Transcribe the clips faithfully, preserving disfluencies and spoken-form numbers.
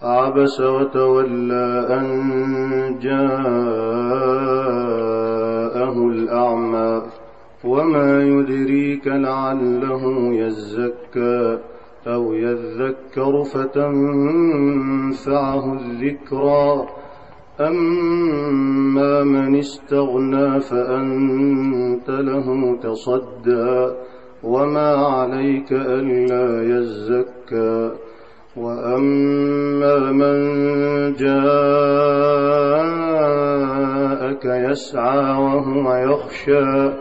عبس وتولى أن جاءه الأعمى وما يدريك لعله يزكى أو يذكر فتنفعه الذكرى أما من استغنى فأنت له تصدى وما عليك ألا يزكى وأما من جاءك يسعى وهو يخشى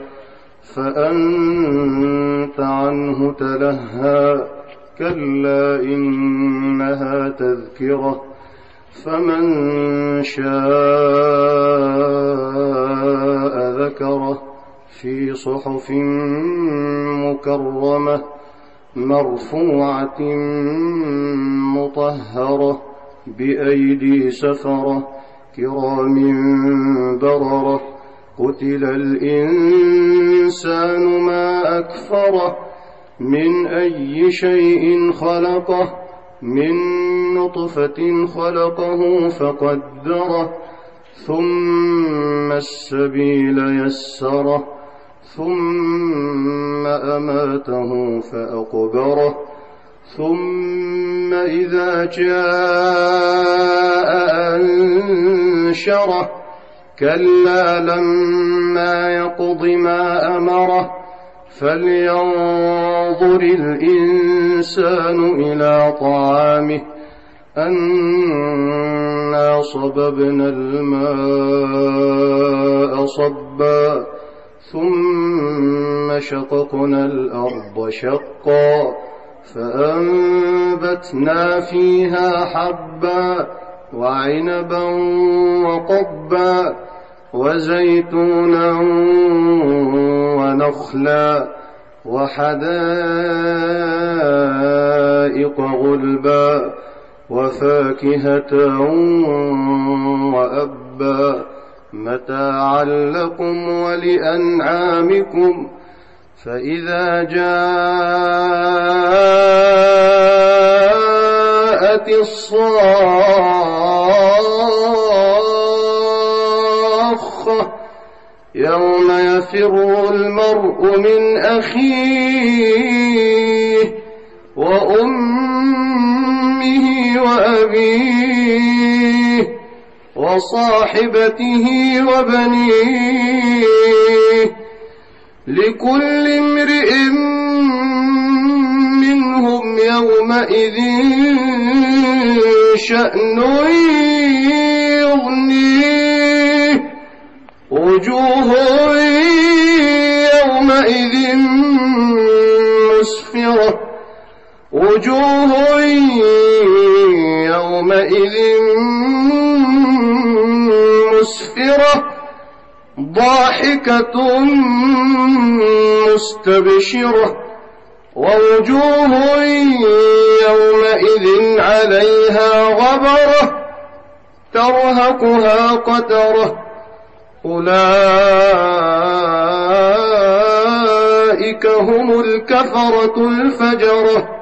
فأنت عنه تلهى كلا إنها تذكرة فمن شاء ذكره في صحف مكرمة مرفوعة مطهرة بأيدي سفرة كرام بررة قتل الإنسان ما أكفره من أي شيء خلقه من نطفة خلقه فقدره ثم السبيل يسره ثم أماته فأقبره ثم إذا جاء أنشره كلا لما يقض ما أمره فلينظر الإنسان إلى طعامه أنا صببنا الماء صبا ثم شققنا الأرض شقا فأنبتنا فيها حبا وعنبا وقبا وزيتونا ونخلا وحدائق غلبا وفاكهة وأبا متاعا لكم ولأنعامكم فإذا جاءت الصاخة يوم يفر المرء من أخيه وأمه وأبيه وصاحبته وبنيه لكل امرئ منهم يومئذ شأن يغنيه وجوه يومئذ مسفرة وجوه يومئذ مسفرة ضاحكة مستبشرة ووجوه يومئذ عليها غبرة ترهقها قترة أولئك هم الكفرة الفجرة